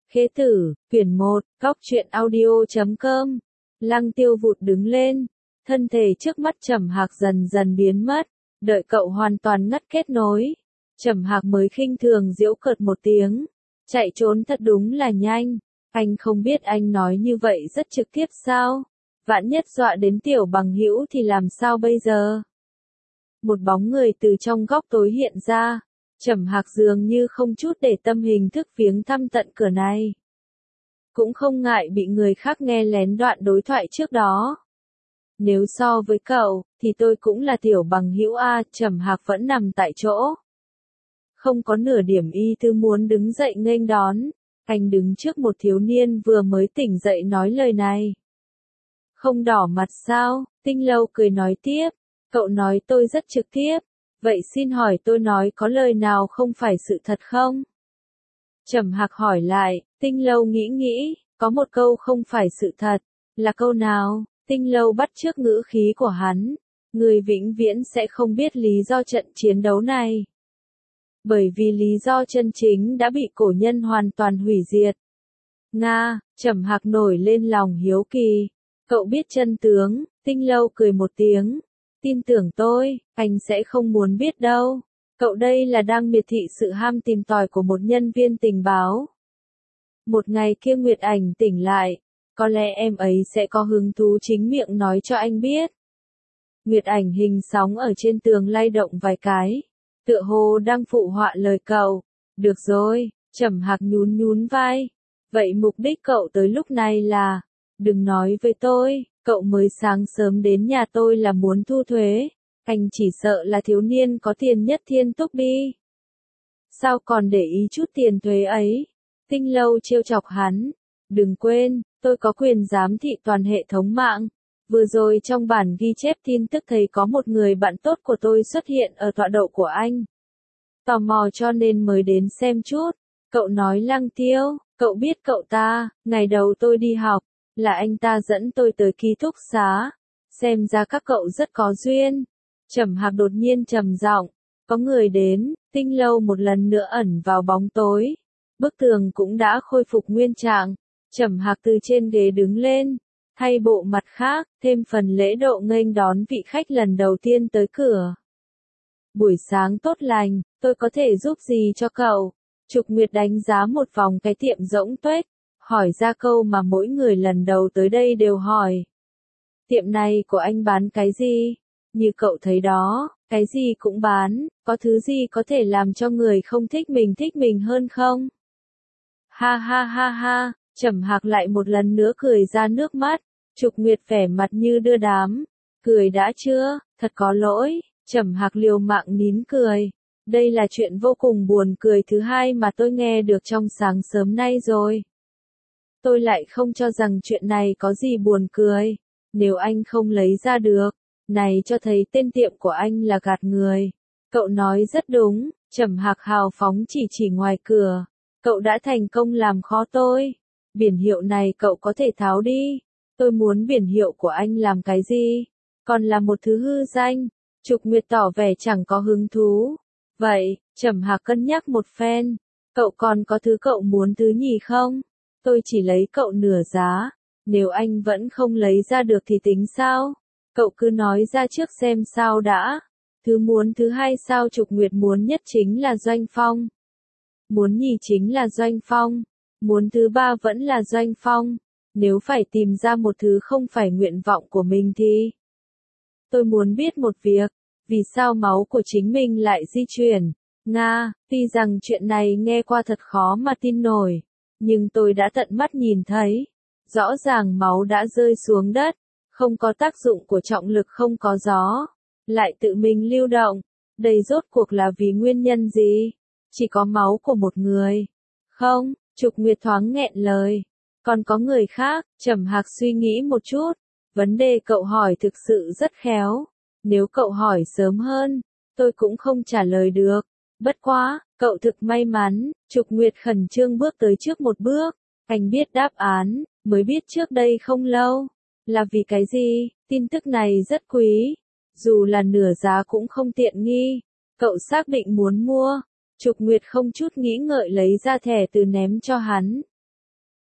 Khế tử, quyển 1, góc truyện audio.com. Lăng Tiêu vụt đứng lên, thân thể trước mắt Trầm Hạc dần dần biến mất, đợi cậu hoàn toàn ngắt kết nối. Trầm Hạc mới khinh thường giễu cợt một tiếng, chạy trốn thật đúng là nhanh, anh không biết anh nói như vậy rất trực tiếp sao? Vạn nhất dọa đến tiểu bằng hữu thì làm sao bây giờ? Một bóng người từ trong góc tối hiện ra. Trầm Hạc dường như không chút để tâm hình thức viếng thăm tận cửa này. Cũng không ngại bị người khác nghe lén đoạn đối thoại trước đó. Nếu so với cậu, thì tôi cũng là tiểu bằng hữu A. Trầm Hạc vẫn nằm tại chỗ. Không có nửa điểm ý tư muốn đứng dậy nghênh đón. Anh đứng trước một thiếu niên vừa mới tỉnh dậy nói lời này. Không đỏ mặt sao? Tinh Lâu cười nói tiếp. Cậu nói tôi rất trực tiếp. Vậy xin hỏi tôi nói có lời nào không phải sự thật không? Trầm Hạc hỏi lại, Tinh Lâu nghĩ, có một câu không phải sự thật, là câu nào? Tinh Lâu bắt chước ngữ khí của hắn, người vĩnh viễn sẽ không biết lý do trận chiến đấu này. Bởi vì lý do chân chính đã bị cổ nhân hoàn toàn hủy diệt. Nga, Trầm Hạc nổi lên lòng hiếu kỳ, cậu biết chân tướng, Tinh Lâu cười một tiếng. Tin tưởng tôi, anh sẽ không muốn biết đâu. Cậu đây là đang miệt thị sự ham tìm tòi của một nhân viên tình báo. Một ngày kia Nguyệt Ảnh tỉnh lại, có lẽ em ấy sẽ có hứng thú chính miệng nói cho anh biết. Nguyệt Ảnh hình sóng ở trên tường lay động vài cái, tựa hồ đang phụ họa lời cậu. Được rồi, Trầm Hạc nhún vai. Vậy mục đích cậu tới lúc này là, đừng nói với tôi. Cậu mới sáng sớm đến nhà tôi là muốn thu thuế, anh chỉ sợ là thiếu niên có tiền nhất thiên túc đi. Sao còn để ý chút tiền thuế ấy? Tinh Lâu trêu chọc hắn. Đừng quên, tôi có quyền giám thị toàn hệ thống mạng. Vừa rồi trong bản ghi chép tin tức thấy có một người bạn tốt của tôi xuất hiện ở tọa độ của anh. Tò mò cho nên mới đến xem chút. Cậu nói Lăng Tiêu, cậu biết cậu ta, ngày đầu tôi đi học. Là anh ta dẫn tôi tới ký túc xá. Xem ra các cậu rất có duyên. Trầm Hạc đột nhiên trầm giọng. Có người đến, Tinh Lâu một lần nữa ẩn vào bóng tối. Bức tường cũng đã khôi phục nguyên trạng. Trầm Hạc từ trên ghế đứng lên. Thay bộ mặt khác, thêm phần lễ độ nghênh đón vị khách lần đầu tiên tới cửa. Buổi sáng tốt lành, tôi có thể giúp gì cho cậu? Trục Nguyệt đánh giá một vòng cái tiệm rỗng tuếch. Hỏi ra câu mà mỗi người lần đầu tới đây đều hỏi. Tiệm này của anh bán cái gì? Như cậu thấy đó, cái gì cũng bán, có thứ gì có thể làm cho người không thích mình hơn không? Ha ha ha ha, Trầm Hạc lại một lần nữa cười ra nước mắt, Trục Nguyệt vẻ mặt như đưa đám. Cười đã chưa, thật có lỗi, Trầm Hạc liều mạng nín cười. Đây là chuyện vô cùng buồn cười thứ hai mà tôi nghe được trong sáng sớm nay rồi. Tôi lại không cho rằng chuyện này có gì buồn cười. Nếu anh không lấy ra được, này cho thấy tên tiệm của anh là gạt người. Cậu nói rất đúng, Trầm Hạc hào phóng chỉ ngoài cửa. Cậu đã thành công làm khó tôi. Biển hiệu này cậu có thể tháo đi. Tôi muốn biển hiệu của anh làm cái gì? Còn là một thứ hư danh. Trục Nguyệt tỏ vẻ chẳng có hứng thú. Vậy, Trầm Hạc cân nhắc một phen. Cậu còn có thứ cậu muốn thứ nhì không? Tôi chỉ lấy cậu nửa giá. Nếu anh vẫn không lấy ra được thì tính sao? Cậu cứ nói ra trước xem sao đã. Thứ hai sao Trục Nguyệt muốn nhất chính là Doanh Phong. Muốn nhì chính là Doanh Phong. Muốn thứ ba vẫn là Doanh Phong. Nếu phải tìm ra một thứ không phải nguyện vọng của mình thì... Tôi muốn biết một việc. Vì sao máu của chính mình lại di chuyển? Nga, tuy rằng chuyện này nghe qua thật khó mà tin nổi. Nhưng tôi đã tận mắt nhìn thấy. Rõ ràng máu đã rơi xuống đất. Không có tác dụng của trọng lực, không có gió. Lại tự mình lưu động. Đây rốt cuộc là vì nguyên nhân gì? Chỉ có máu của một người. Không, Trục Nguyệt thoáng nghẹn lời. Còn có người khác, Trầm Hạc suy nghĩ một chút. Vấn đề cậu hỏi thực sự rất khéo. Nếu cậu hỏi sớm hơn, tôi cũng không trả lời được. Bất quá, cậu thực may mắn. Trục Nguyệt khẩn trương bước tới trước một bước. Anh biết đáp án, mới biết trước đây không lâu. Là vì cái gì? Tin tức này rất quý. Dù là nửa giá cũng không tiện nghi. Cậu xác định muốn mua. Trục Nguyệt không chút nghĩ ngợi lấy ra thẻ từ ném cho hắn.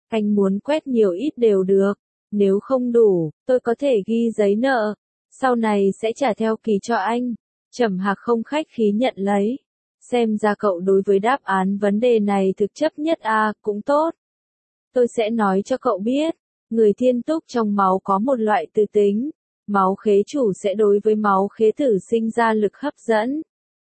Anh muốn quét nhiều ít đều được. Nếu không đủ, tôi có thể ghi giấy nợ. Sau này sẽ trả theo kỳ cho anh. Trầm Hạc không khách khí nhận lấy. Xem ra cậu đối với đáp án vấn đề này thực chấp nhất à, cũng tốt. Tôi sẽ nói cho cậu biết. Người thiên túc trong máu có một loại tư tính. Máu khế chủ sẽ đối với máu khế tử sinh ra lực hấp dẫn.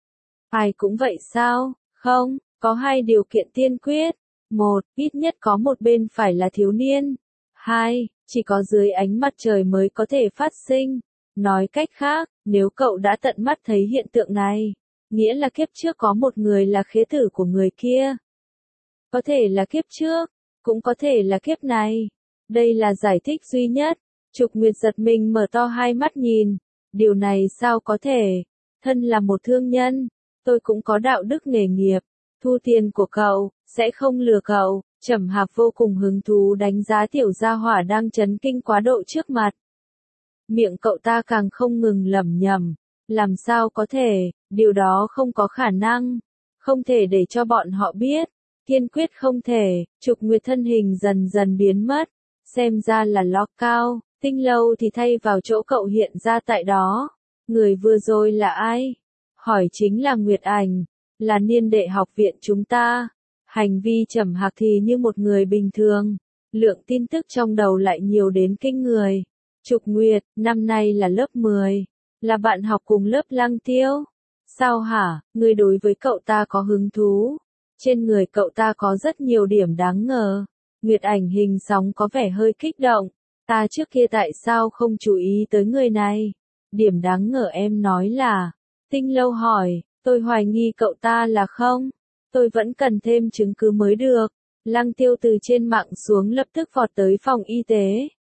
Ai cũng vậy sao? Không, có hai điều kiện tiên quyết. Một, ít nhất có một bên phải là thiếu niên. Hai, chỉ có dưới ánh mặt trời mới có thể phát sinh. Nói cách khác, nếu cậu đã tận mắt thấy hiện tượng này, nghĩa là kiếp trước có một người là khế tử của người kia. Có thể là kiếp trước, cũng có thể là kiếp này. Đây là giải thích duy nhất. Trục Nguyệt giật mình mở to hai mắt nhìn. Điều này sao có thể? Thân là một thương nhân, tôi cũng có đạo đức nghề nghiệp. Thu tiền của cậu, sẽ không lừa cậu. Trầm Hạc vô cùng hứng thú đánh giá tiểu gia hỏa đang chấn kinh quá độ trước mặt. Miệng cậu ta càng không ngừng lẩm nhẩm. Làm sao có thể, điều đó không có khả năng. Không thể để cho bọn họ biết. Kiên quyết không thể. Trục Nguyệt thân hình dần dần biến mất. Xem ra là lo cao. Tinh lâu thì thay vào chỗ cậu hiện ra tại đó. Người vừa rồi là ai? Hỏi chính là Nguyệt Ảnh. Là niên đệ học viện chúng ta. Hành vi Trầm Hạc thì như một người bình thường. Lượng tin tức trong đầu lại nhiều đến kinh người. Trục Nguyệt, năm nay là lớp 10. Là bạn học cùng lớp Lăng Tiêu. Sao hả, người đối với cậu ta có hứng thú? Trên người cậu ta có rất nhiều điểm đáng ngờ. Nguyệt Ảnh hình sóng có vẻ hơi kích động. Ta trước kia tại sao không chú ý tới người này? Điểm đáng ngờ em nói là. Tinh lâu hỏi, tôi hoài nghi cậu ta là không? Tôi vẫn cần thêm chứng cứ mới được. Lăng Tiêu từ trên mạng xuống lập tức vọt tới phòng y tế.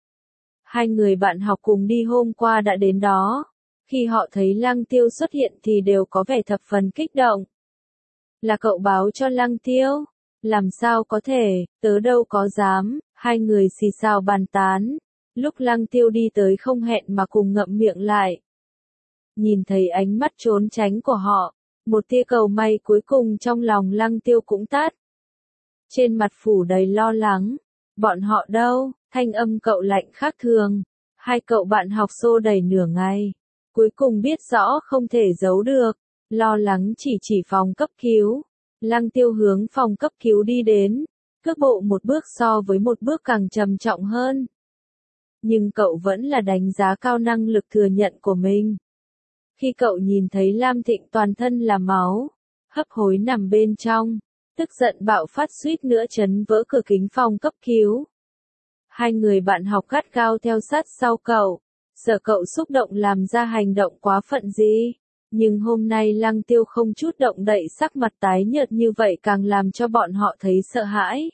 Hai người bạn học cùng đi hôm qua đã đến đó. Khi họ thấy Lăng Tiêu xuất hiện thì đều có vẻ thập phần kích động. Là cậu báo cho Lăng Tiêu? Làm sao có thể, tớ đâu có dám. Hai người xì xào bàn tán. Lúc Lăng Tiêu đi tới không hẹn mà cùng ngậm miệng lại. Nhìn thấy ánh mắt trốn tránh của họ, một tia cầu may cuối cùng trong lòng Lăng Tiêu cũng tắt. Trên mặt phủ đầy lo lắng. Bọn họ đâu? Thanh âm cậu lạnh khác thường. Hai cậu bạn học xô đẩy nửa ngày. Cuối cùng biết rõ không thể giấu được. Lo lắng chỉ phòng cấp cứu. Lăng Tiêu hướng phòng cấp cứu đi đến. Cước bộ một bước so với một bước càng trầm trọng hơn. Nhưng cậu vẫn là đánh giá cao năng lực thừa nhận của mình. Khi cậu nhìn thấy Lam Thịnh toàn thân là máu, hấp hối nằm bên trong, tức giận bạo phát suýt nữa chấn vỡ cửa kính phòng cấp cứu. Hai người bạn học gắt gao theo sát sau cậu, sợ cậu xúc động làm ra hành động quá phận gì. Nhưng hôm nay Lăng Tiêu không chút động đậy, sắc mặt tái nhợt như vậy càng làm cho bọn họ thấy sợ hãi.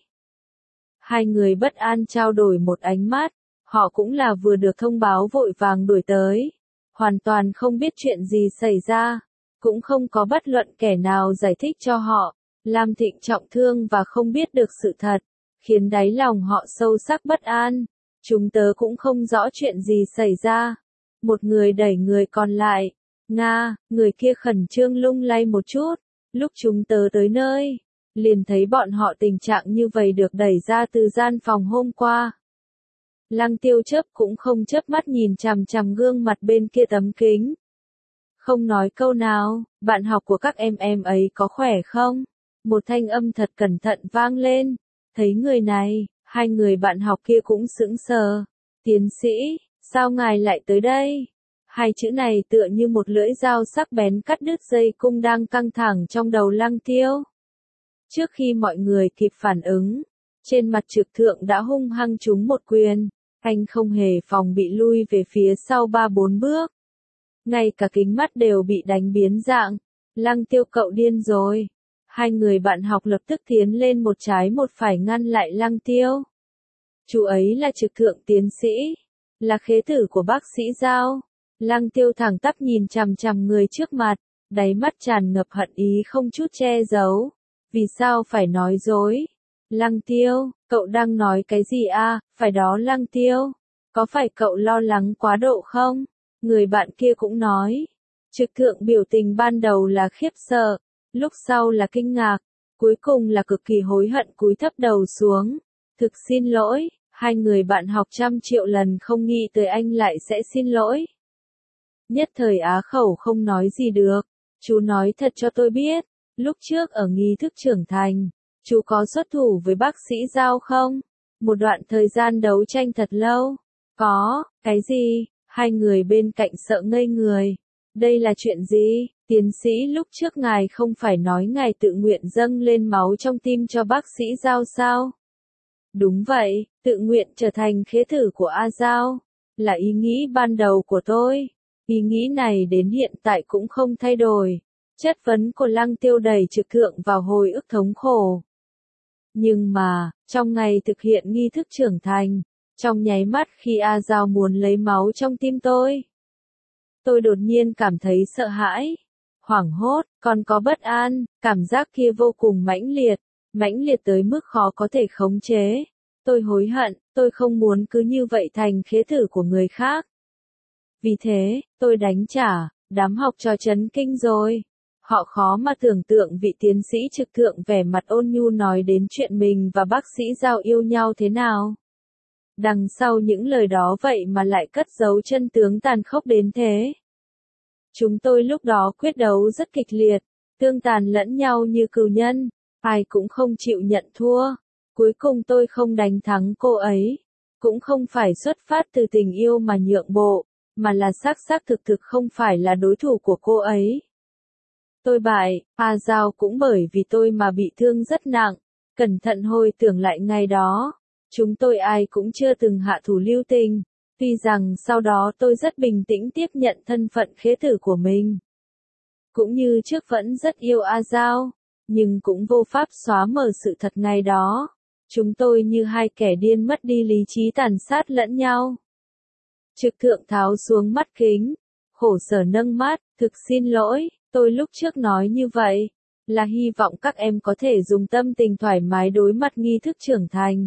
Hai người bất an trao đổi một ánh mắt, họ cũng là vừa được thông báo vội vàng đuổi tới. Hoàn toàn không biết chuyện gì xảy ra, cũng không có bất luận kẻ nào giải thích cho họ. Lam Thịnh trọng thương và không biết được sự thật, khiến đáy lòng họ sâu sắc bất an. Chúng tớ cũng không rõ chuyện gì xảy ra. Một người đẩy người còn lại. Nga, người kia khẩn trương lung lay một chút. Lúc chúng tớ tới nơi, liền thấy bọn họ tình trạng như vậy được đẩy ra từ gian phòng hôm qua. Lăng Tiêu chớp cũng không chớp mắt nhìn chằm chằm gương mặt bên kia tấm kính. Không nói câu nào, bạn học của các em ấy có khỏe không? Một thanh âm thật cẩn thận vang lên. Thấy người này, hai người bạn học kia cũng sững sờ. Tiến sĩ, sao ngài lại tới đây? Hai chữ này tựa như một lưỡi dao sắc bén cắt đứt dây cung đang căng thẳng trong đầu Lăng Tiêu. Trước khi mọi người kịp phản ứng, trên mặt Trực Thượng đã hung hăng trúng một quyền. Anh không hề phòng bị lui về phía sau 3-4 bước. Ngay cả kính mắt đều bị đánh biến dạng. Lăng Tiêu, cậu điên rồi. Hai người bạn học lập tức tiến lên một trái một phải ngăn lại Lăng Tiêu. Chú ấy là Trực Thượng tiến sĩ, là khế tử của bác sĩ Giao. Lăng Tiêu thẳng tắp nhìn chằm chằm người trước mặt, đáy mắt tràn ngập hận ý không chút che giấu. Vì sao phải nói dối? Lăng Tiêu, cậu đang nói cái gì à? Phải đó Lăng Tiêu. Có phải cậu lo lắng quá độ không? Người bạn kia cũng nói. Trực Thượng biểu tình ban đầu là khiếp sợ, lúc sau là kinh ngạc, cuối cùng là cực kỳ hối hận cúi thấp đầu xuống. Thực xin lỗi, hai người bạn học 100 triệu lần không nghĩ tới anh lại sẽ xin lỗi. Nhất thời á khẩu không nói gì được. Chú nói thật cho tôi biết, lúc trước ở nghi thức trưởng thành, chú có xuất thủ với bác sĩ Giao không? Một đoạn thời gian đấu tranh thật lâu. Có, cái gì? Hai người bên cạnh sợ ngây người. Đây là chuyện gì? Tiến sĩ lúc trước ngài không phải nói ngài tự nguyện dâng lên máu trong tim cho bác sĩ Giao sao? Đúng vậy, tự nguyện trở thành khế thử của A Giao. Là ý nghĩ ban đầu của tôi. Ý nghĩ này đến hiện tại cũng không thay đổi. Chất vấn của Lăng Tiêu đầy trực thượng vào hồi ức thống khổ. Nhưng mà, trong ngày thực hiện nghi thức trưởng thành, trong nháy mắt khi A Giao muốn lấy máu trong tim tôi đột nhiên cảm thấy sợ hãi, hoảng hốt, còn có bất an, cảm giác kia vô cùng mãnh liệt tới mức khó có thể khống chế. Tôi hối hận, tôi không muốn cứ như vậy thành khế thử của người khác. Vì thế, tôi đánh trả, đám học trò chấn kinh rồi. Họ khó mà tưởng tượng vị tiến sĩ trực thượng vẻ mặt ôn nhu nói đến chuyện mình và bác sĩ Giao yêu nhau thế nào. Đằng sau những lời đó vậy mà lại cất giấu chân tướng tàn khốc đến thế. Chúng tôi lúc đó quyết đấu rất kịch liệt, tương tàn lẫn nhau như cừu nhân, ai cũng không chịu nhận thua. Cuối cùng tôi không đánh thắng cô ấy, cũng không phải xuất phát từ tình yêu mà nhượng bộ, mà là xác thực không phải là đối thủ của cô ấy. Tôi bại, A Giao cũng bởi vì tôi mà bị thương rất nặng. Cẩn thận hồi tưởng lại ngày đó, chúng tôi ai cũng chưa từng hạ thủ lưu tình. Tuy rằng sau đó tôi rất bình tĩnh tiếp nhận thân phận khế tử của mình. Cũng như trước vẫn rất yêu A Giao, nhưng cũng vô pháp xóa mờ sự thật ngày đó. Chúng tôi như hai kẻ điên mất đi lý trí tàn sát lẫn nhau. Trực thượng tháo xuống mắt kính, khổ sở nâng mắt, thực xin lỗi, tôi lúc trước nói như vậy, là hy vọng các em có thể dùng tâm tình thoải mái đối mặt nghi thức trưởng thành.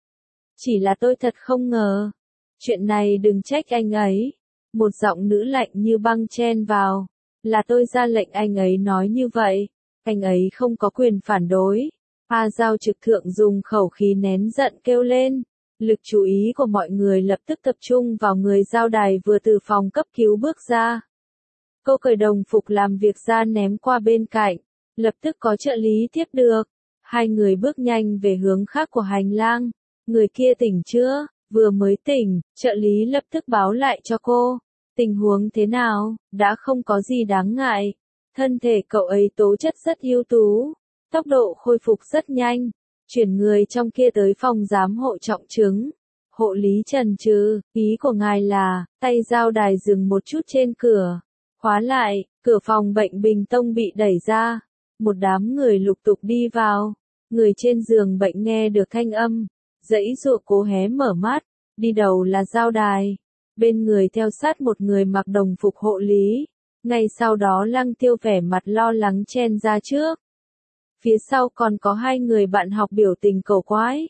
Chỉ là tôi thật không ngờ. Chuyện này đừng trách anh ấy. Một giọng nữ lạnh như băng chen vào. Là tôi ra lệnh anh ấy nói như vậy. Anh ấy không có quyền phản đối. A Giao trực thượng dùng khẩu khí nén giận kêu lên. Lực chú ý của mọi người lập tức tập trung vào người Giao Đài vừa từ phòng cấp cứu bước ra. Cô cởi đồng phục làm việc ra ném qua bên cạnh. Lập tức có trợ lý tiếp được. Hai người bước nhanh về hướng khác của hành lang. Người kia tỉnh chưa? Vừa mới tỉnh, trợ lý lập tức báo lại cho cô. Tình huống thế nào? Đã không có gì đáng ngại. Thân thể cậu ấy tố chất rất ưu tú. Tốc độ khôi phục rất nhanh. Chuyển người trong kia tới phòng giám hộ trọng chứng. Hộ lý trần trừ, ý của ngài là, tay Giao Đài dừng một chút trên cửa. Khóa lại, cửa phòng bệnh Bình Tông bị đẩy ra. Một đám người lục tục đi vào. Người trên giường bệnh nghe được thanh âm. Dãy dụa cố hé mở mắt. Đi đầu là Giao Đài. Bên người theo sát một người mặc đồng phục hộ lý. Ngay sau đó Lăng Tiêu vẻ mặt lo lắng chen ra trước. Phía sau còn có hai người bạn học biểu tình cầu quái.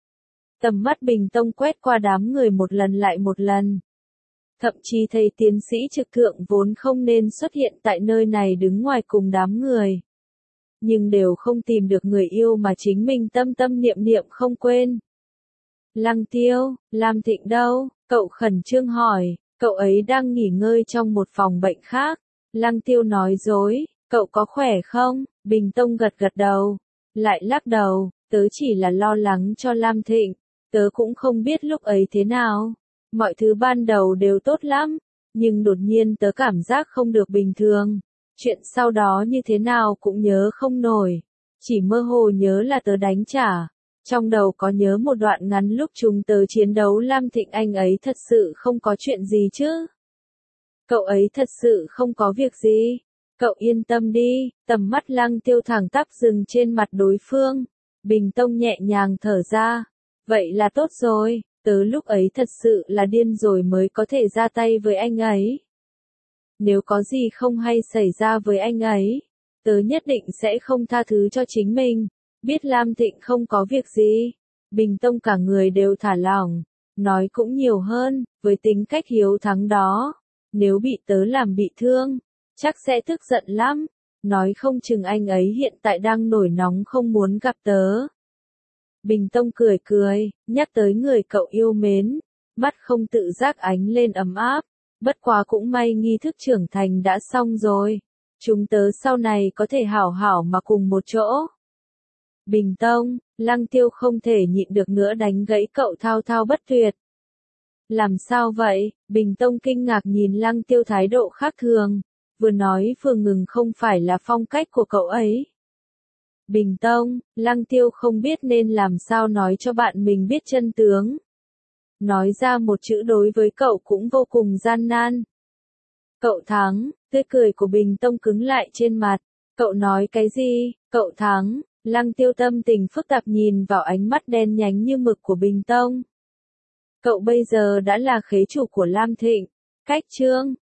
Tầm mắt Bình Tông quét qua đám người một lần lại một lần. Thậm chí thầy tiến sĩ trực thượng vốn không nên xuất hiện tại nơi này đứng ngoài cùng đám người. Nhưng đều không tìm được người yêu mà chính mình tâm tâm niệm niệm không quên. Lăng Tiêu, Lam Thịnh đâu? Cậu khẩn trương hỏi, cậu ấy đang nghỉ ngơi trong một phòng bệnh khác. Lăng Tiêu nói dối, cậu có khỏe không? Bình Tông gật gật đầu, lại lắc đầu, tớ chỉ là lo lắng cho Lam Thịnh, tớ cũng không biết lúc ấy thế nào. Mọi thứ ban đầu đều tốt lắm, nhưng đột nhiên tớ cảm giác không được bình thường. Chuyện sau đó như thế nào cũng nhớ không nổi, chỉ mơ hồ nhớ là tớ đánh trả. Trong đầu có nhớ một đoạn ngắn lúc chúng tớ chiến đấu Lam Thịnh anh ấy thật sự không có chuyện gì chứ? Cậu ấy thật sự không có việc gì. Cậu yên tâm đi, tầm mắt Lăng Tiêu thẳng tắp dừng trên mặt đối phương. Bình Tông nhẹ nhàng thở ra. Vậy là tốt rồi, tớ lúc ấy thật sự là điên rồi mới có thể ra tay với anh ấy. Nếu có gì không hay xảy ra với anh ấy, tớ nhất định sẽ không tha thứ cho chính mình. Biết Lam Thịnh không có việc gì. Bình Tông cả người đều thả lỏng. Nói cũng nhiều hơn, với tính cách hiếu thắng đó. Nếu bị tớ làm bị thương, chắc sẽ tức giận lắm. Nói không chừng anh ấy hiện tại đang nổi nóng không muốn gặp tớ. Bình Tông cười cười, nhắc tới người cậu yêu mến, mắt không tự giác ánh lên ấm áp, bất quá cũng may nghi thức trưởng thành đã xong rồi, chúng tớ sau này có thể hảo hảo mà cùng một chỗ. Bình Tông, Lăng Tiêu không thể nhịn được nữa đánh gãy cậu thao thao bất tuyệt. Làm sao vậy? Bình Tông kinh ngạc nhìn Lăng Tiêu thái độ khác thường, vừa nói vừa ngừng, không phải là phong cách của cậu ấy. Bình Tông, Lăng Tiêu không biết nên làm sao nói cho bạn mình biết chân tướng. Nói ra một chữ đối với cậu cũng vô cùng gian nan. Cậu thắng, tươi cười của Bình Tông cứng lại trên mặt. Cậu nói cái gì? Cậu thắng. Lăng Tiêu tâm tình phức tạp nhìn vào ánh mắt đen nhánh như mực của Bình Tông. Cậu bây giờ đã là khế chủ của Lam Thịnh. Cách chương